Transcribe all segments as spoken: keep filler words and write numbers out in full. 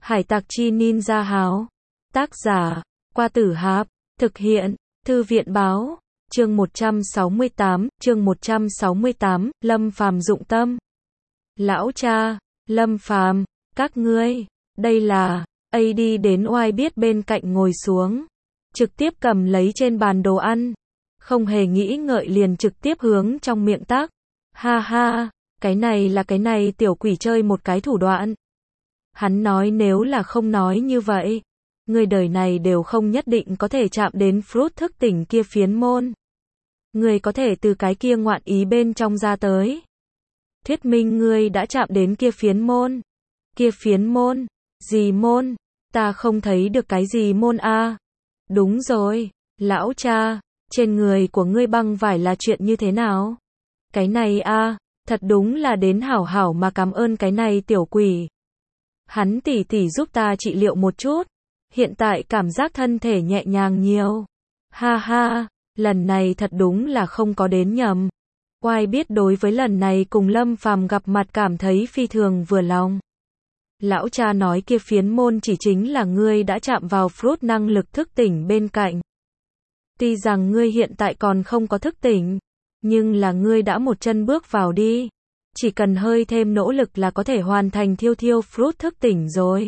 Hải tặc chi ninja háo. Tác giả, Qua Tử Hạp. Thực hiện, Thư viện báo. Chương một trăm sáu mươi tám, chương một trăm sáu mươi tám, Lâm Phàm dụng tâm. Lão cha, Lâm Phàm, các ngươi, đây là, A đi đến oai biết bên cạnh ngồi xuống. Trực tiếp cầm lấy trên bàn đồ ăn. Không hề nghĩ ngợi liền trực tiếp hướng trong miệng tắc. Ha ha, cái này là cái này tiểu quỷ chơi một cái thủ đoạn. Hắn nói nếu là không nói như vậy, người đời này đều không nhất định có thể chạm đến fruit thức tỉnh kia phiến môn. Người có thể từ cái kia ngoạn ý bên trong ra tới. Thuyết minh ngươi đã chạm đến kia phiến môn. Kia phiến môn? Gì môn? Ta không thấy được cái gì môn a. À? Đúng rồi, lão cha, trên người của ngươi băng vải là chuyện như thế nào? Cái này a, à, thật đúng là đến hảo hảo mà cảm ơn cái này tiểu quỷ. Hắn tỉ tỉ giúp ta trị liệu một chút, hiện tại cảm giác thân thể nhẹ nhàng nhiều. Ha ha, lần này thật đúng là không có đến nhầm. Oai biết đối với lần này cùng Lâm Phàm gặp mặt cảm thấy phi thường vừa lòng. Lão cha nói kia phiến môn chỉ chính là ngươi đã chạm vào fruit năng lực thức tỉnh bên cạnh. Tuy rằng ngươi hiện tại còn không có thức tỉnh, nhưng là ngươi đã một chân bước vào đi. Chỉ cần hơi thêm nỗ lực là có thể hoàn thành thiêu thiêu fruit thức tỉnh rồi.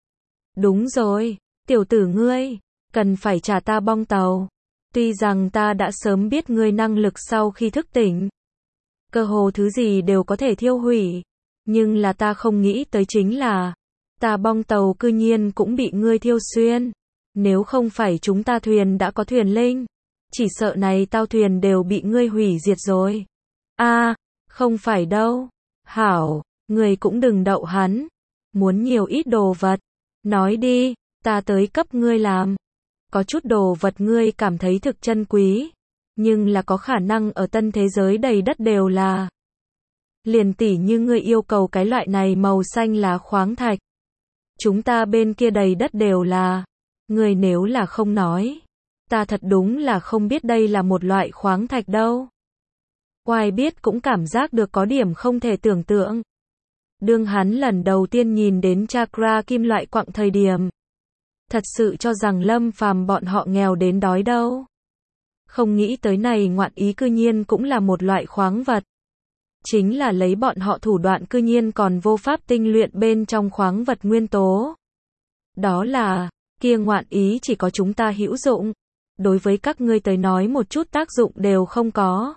Đúng rồi, tiểu tử ngươi, cần phải trả ta bong tàu. Tuy rằng ta đã sớm biết ngươi năng lực sau khi thức tỉnh. Cơ hồ thứ gì đều có thể thiêu hủy. Nhưng là ta không nghĩ tới chính là, ta bong tàu cư nhiên cũng bị ngươi thiêu xuyên. Nếu không phải chúng ta thuyền đã có thuyền linh, chỉ sợ này tao thuyền đều bị ngươi hủy diệt rồi. A, à, không phải đâu. Hảo, ngươi cũng đừng đậu hắn. Muốn nhiều ít đồ vật, nói đi, ta tới cấp ngươi làm. Có chút đồ vật ngươi cảm thấy thực chân quý, nhưng là có khả năng ở tân thế giới đầy đất đều là. Liền tỉ như ngươi yêu cầu cái loại này màu xanh lá khoáng thạch. Chúng ta bên kia đầy đất đều là. Ngươi nếu là không nói, ta thật đúng là không biết đây là một loại khoáng thạch đâu. Oai biết cũng cảm giác được có điểm không thể tưởng tượng. Đương hắn lần đầu tiên nhìn đến chakra kim loại quặng thời điểm, thật sự cho rằng Lâm Phàm bọn họ nghèo đến đói đâu. Không nghĩ tới này ngoạn ý cư nhiên cũng là một loại khoáng vật. Chính là lấy bọn họ thủ đoạn cư nhiên còn vô pháp tinh luyện bên trong khoáng vật nguyên tố. Đó là, kia ngoạn ý chỉ có chúng ta hữu dụng. Đối với các ngươi tới nói một chút tác dụng đều không có.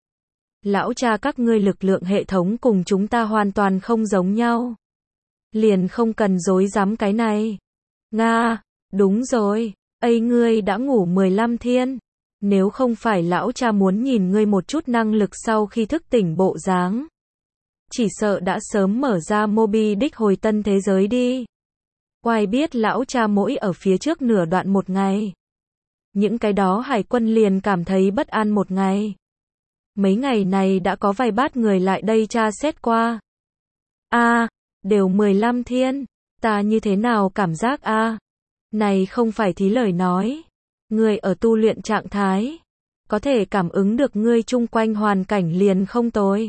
Lão cha các ngươi lực lượng hệ thống cùng chúng ta hoàn toàn không giống nhau. Liền không cần dối dám cái này. Nga, đúng rồi, ây ngươi đã ngủ mười lăm thiên. Nếu không phải lão cha muốn nhìn ngươi một chút năng lực sau khi thức tỉnh bộ dáng, chỉ sợ đã sớm mở ra Moby Dick hồi tân thế giới đi. Oai biết lão cha mỗi ở phía trước nửa đoạn một ngày. Những cái đó hải quân liền cảm thấy bất an một ngày. Mấy ngày này đã có vài bát người lại đây tra xét qua. A, à, đều mười lăm thiên, ta như thế nào cảm giác a? À? Này không phải thí lời nói. Ngươi ở tu luyện trạng thái, có thể cảm ứng được ngươi chung quanh hoàn cảnh liền không tồi.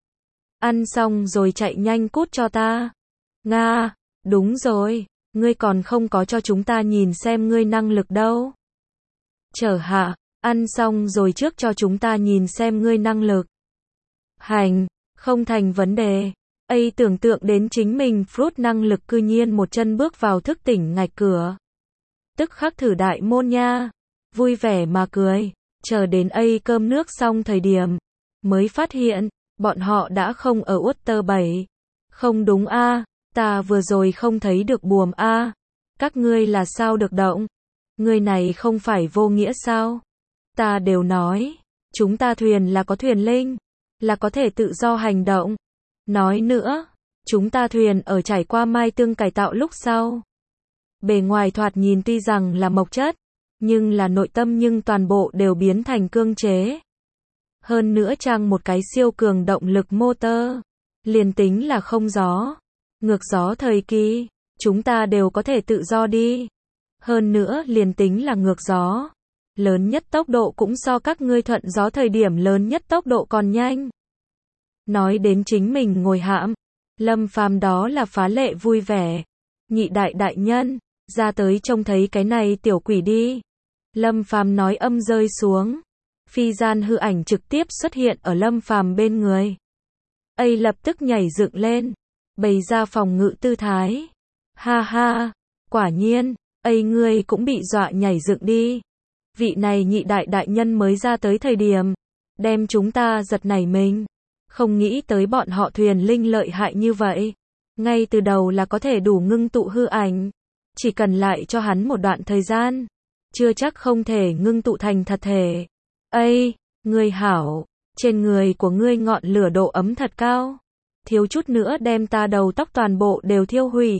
Ăn xong rồi chạy nhanh cút cho ta. Nga, đúng rồi, ngươi còn không có cho chúng ta nhìn xem ngươi năng lực đâu. Trở hạ, ăn xong rồi trước cho chúng ta nhìn xem ngươi năng lực. Hành, không thành vấn đề. A tưởng tượng đến chính mình fruit năng lực cư nhiên một chân bước vào thức tỉnh ngạch cửa. Tức khắc thử đại môn nha. Vui vẻ mà cười. Chờ đến A cơm nước xong thời điểm, mới phát hiện, bọn họ đã không ở Water bảy. Không đúng a, à, ta vừa rồi không thấy được buồm a. À. Các ngươi là sao được động? Ngươi này không phải vô nghĩa sao? Ta đều nói, chúng ta thuyền là có thuyền linh, là có thể tự do hành động. Nói nữa, chúng ta thuyền ở trải qua mai tương cải tạo lúc sau. Bề ngoài thoạt nhìn tuy rằng là mộc chất, nhưng là nội tâm nhưng toàn bộ đều biến thành cương chế. Hơn nữa trang một cái siêu cường động lực motor. Liền tính là không gió, ngược gió thời kỳ, chúng ta đều có thể tự do đi. Hơn nữa liền tính là ngược gió, lớn nhất tốc độ cũng so các ngươi thuận gió thời điểm lớn nhất tốc độ còn nhanh. Nói đến chính mình ngồi hãm, Lâm Phàm đó là phá lệ vui vẻ. Nhị đại đại nhân, ra tới trông thấy cái này tiểu quỷ đi. Lâm Phàm nói âm rơi xuống. Phi gian hư ảnh trực tiếp xuất hiện ở Lâm Phàm bên người. Ấy lập tức nhảy dựng lên, bày ra phòng ngự tư thái. Ha ha, quả nhiên, ấy ngươi cũng bị dọa nhảy dựng đi. Vị này nhị đại đại nhân mới ra tới thời điểm, đem chúng ta giật nảy mình. Không nghĩ tới bọn họ thuyền linh lợi hại như vậy. Ngay từ đầu là có thể đủ ngưng tụ hư ảnh. Chỉ cần lại cho hắn một đoạn thời gian, chưa chắc không thể ngưng tụ thành thật thể. Ây, ngươi hảo, trên người của ngươi ngọn lửa độ ấm thật cao. Thiếu chút nữa đem ta đầu tóc toàn bộ đều thiêu hủy.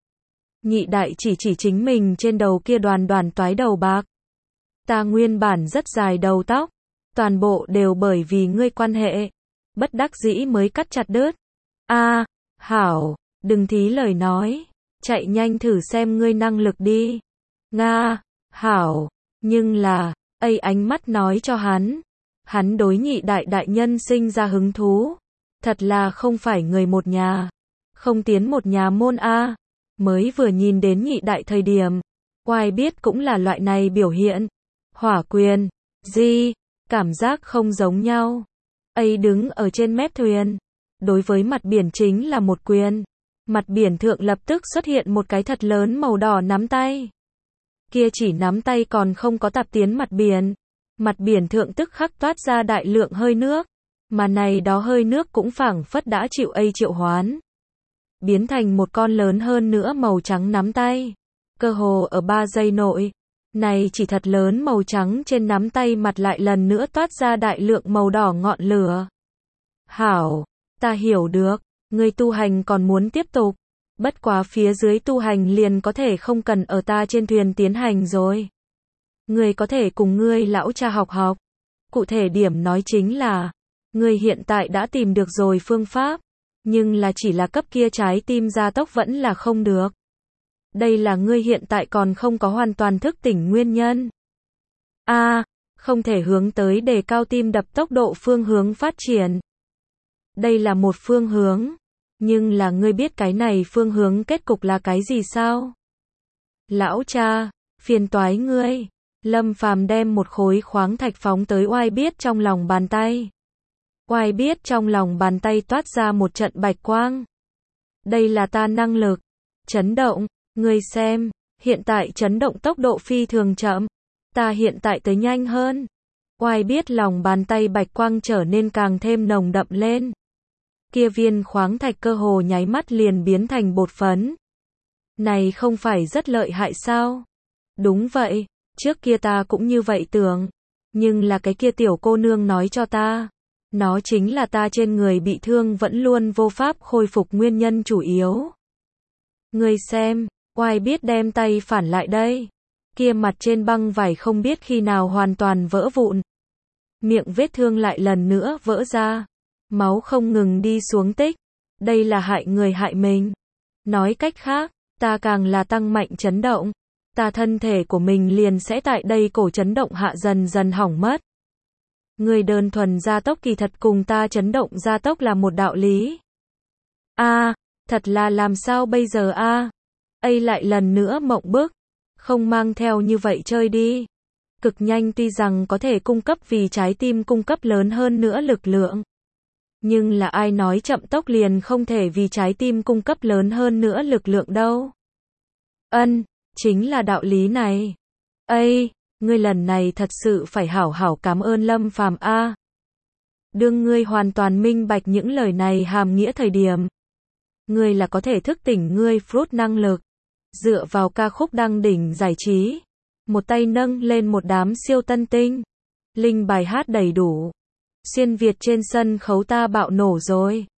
Nhị đại chỉ chỉ chính mình trên đầu kia đoàn đoàn toái đầu bạc. Ta nguyên bản rất dài đầu tóc, toàn bộ đều bởi vì ngươi quan hệ. Bất đắc dĩ mới cắt chặt đứt. A, hảo, đừng thí lời nói. Chạy nhanh thử xem ngươi năng lực đi. Nga, hảo, nhưng là, ấy ánh mắt nói cho hắn. Hắn đối nhị đại đại nhân sinh ra hứng thú. Thật là không phải người một nhà. Không tiến một nhà môn A. Mới vừa nhìn đến nhị đại thời điểm. Oai biết cũng là loại này biểu hiện. Hỏa quyền, gì, cảm giác không giống nhau. Ấy đứng ở trên mép thuyền. Đối với mặt biển chính là một quyền. Mặt biển thượng lập tức xuất hiện một cái thật lớn màu đỏ nắm tay. Kia chỉ nắm tay còn không có tạp tiến mặt biển. Mặt biển thượng tức khắc toát ra đại lượng hơi nước. Mà này đó hơi nước cũng phảng phất đã chịu ấy triệu hoán. Biến thành một con lớn hơn nữa màu trắng nắm tay. Cơ hồ ở ba giây nội. Này chỉ thật lớn màu trắng trên nắm tay mặt lại lần nữa toát ra đại lượng màu đỏ ngọn lửa. Hảo, ta hiểu được, ngươi tu hành còn muốn tiếp tục. Bất quá phía dưới tu hành liền có thể không cần ở ta trên thuyền tiến hành rồi. Ngươi có thể cùng ngươi lão cha học học. Cụ thể điểm nói chính là, ngươi hiện tại đã tìm được rồi phương pháp, nhưng là chỉ là cấp kia trái tim gia tốc vẫn là không được. Đây là ngươi hiện tại còn không có hoàn toàn thức tỉnh nguyên nhân. A, à, không thể hướng tới đề cao tim đập tốc độ phương hướng phát triển. Đây là một phương hướng, nhưng là ngươi biết cái này phương hướng kết cục là cái gì sao? Lão cha, phiền toái ngươi. Lâm Phàm đem một khối khoáng thạch phóng tới Oai biết trong lòng bàn tay. Oai biết trong lòng bàn tay toát ra một trận bạch quang. Đây là ta năng lực. Chấn động, ngươi xem, hiện tại chấn động tốc độ phi thường chậm. Ta hiện tại tới nhanh hơn. Oai biết lòng bàn tay bạch quang trở nên càng thêm nồng đậm lên. Kia viên khoáng thạch cơ hồ nháy mắt liền biến thành bột phấn. Này không phải rất lợi hại sao? Đúng vậy, trước kia ta cũng như vậy tưởng. Nhưng là cái kia tiểu cô nương nói cho ta. Nó chính là ta trên người bị thương vẫn luôn vô pháp khôi phục nguyên nhân chủ yếu. Ngươi xem, Oai biết đem tay phản lại đây. Kia mặt trên băng vải không biết khi nào hoàn toàn vỡ vụn. Miệng vết thương lại lần nữa vỡ ra. Máu không ngừng đi xuống tích. Đây là hại người hại mình. Nói cách khác, ta càng là tăng mạnh chấn động. Ta thân thể của mình liền sẽ tại đây cổ chấn động hạ dần dần hỏng mất. Người đơn thuần gia tốc kỳ thật cùng ta chấn động gia tốc là một đạo lý. A, à, thật là làm sao bây giờ a? À? Ây lại lần nữa mộng bức. Không mang theo như vậy chơi đi. Cực nhanh tuy rằng có thể cung cấp vì trái tim cung cấp lớn hơn nữa lực lượng. Nhưng là ai nói chậm tốc liền không thể vì trái tim cung cấp lớn hơn nữa lực lượng đâu. Ân, chính là đạo lý này. Ây, ngươi lần này thật sự phải hảo hảo cảm ơn Lâm Phàm a. Đương ngươi hoàn toàn minh bạch những lời này hàm nghĩa thời điểm. Ngươi là có thể thức tỉnh ngươi fruit năng lực. Dựa vào ca khúc đăng đỉnh giải trí. Một tay nâng lên một đám siêu tân tinh. Linh bài hát đầy đủ. Xuyên Việt trên sân khấu ta bạo nổ rồi.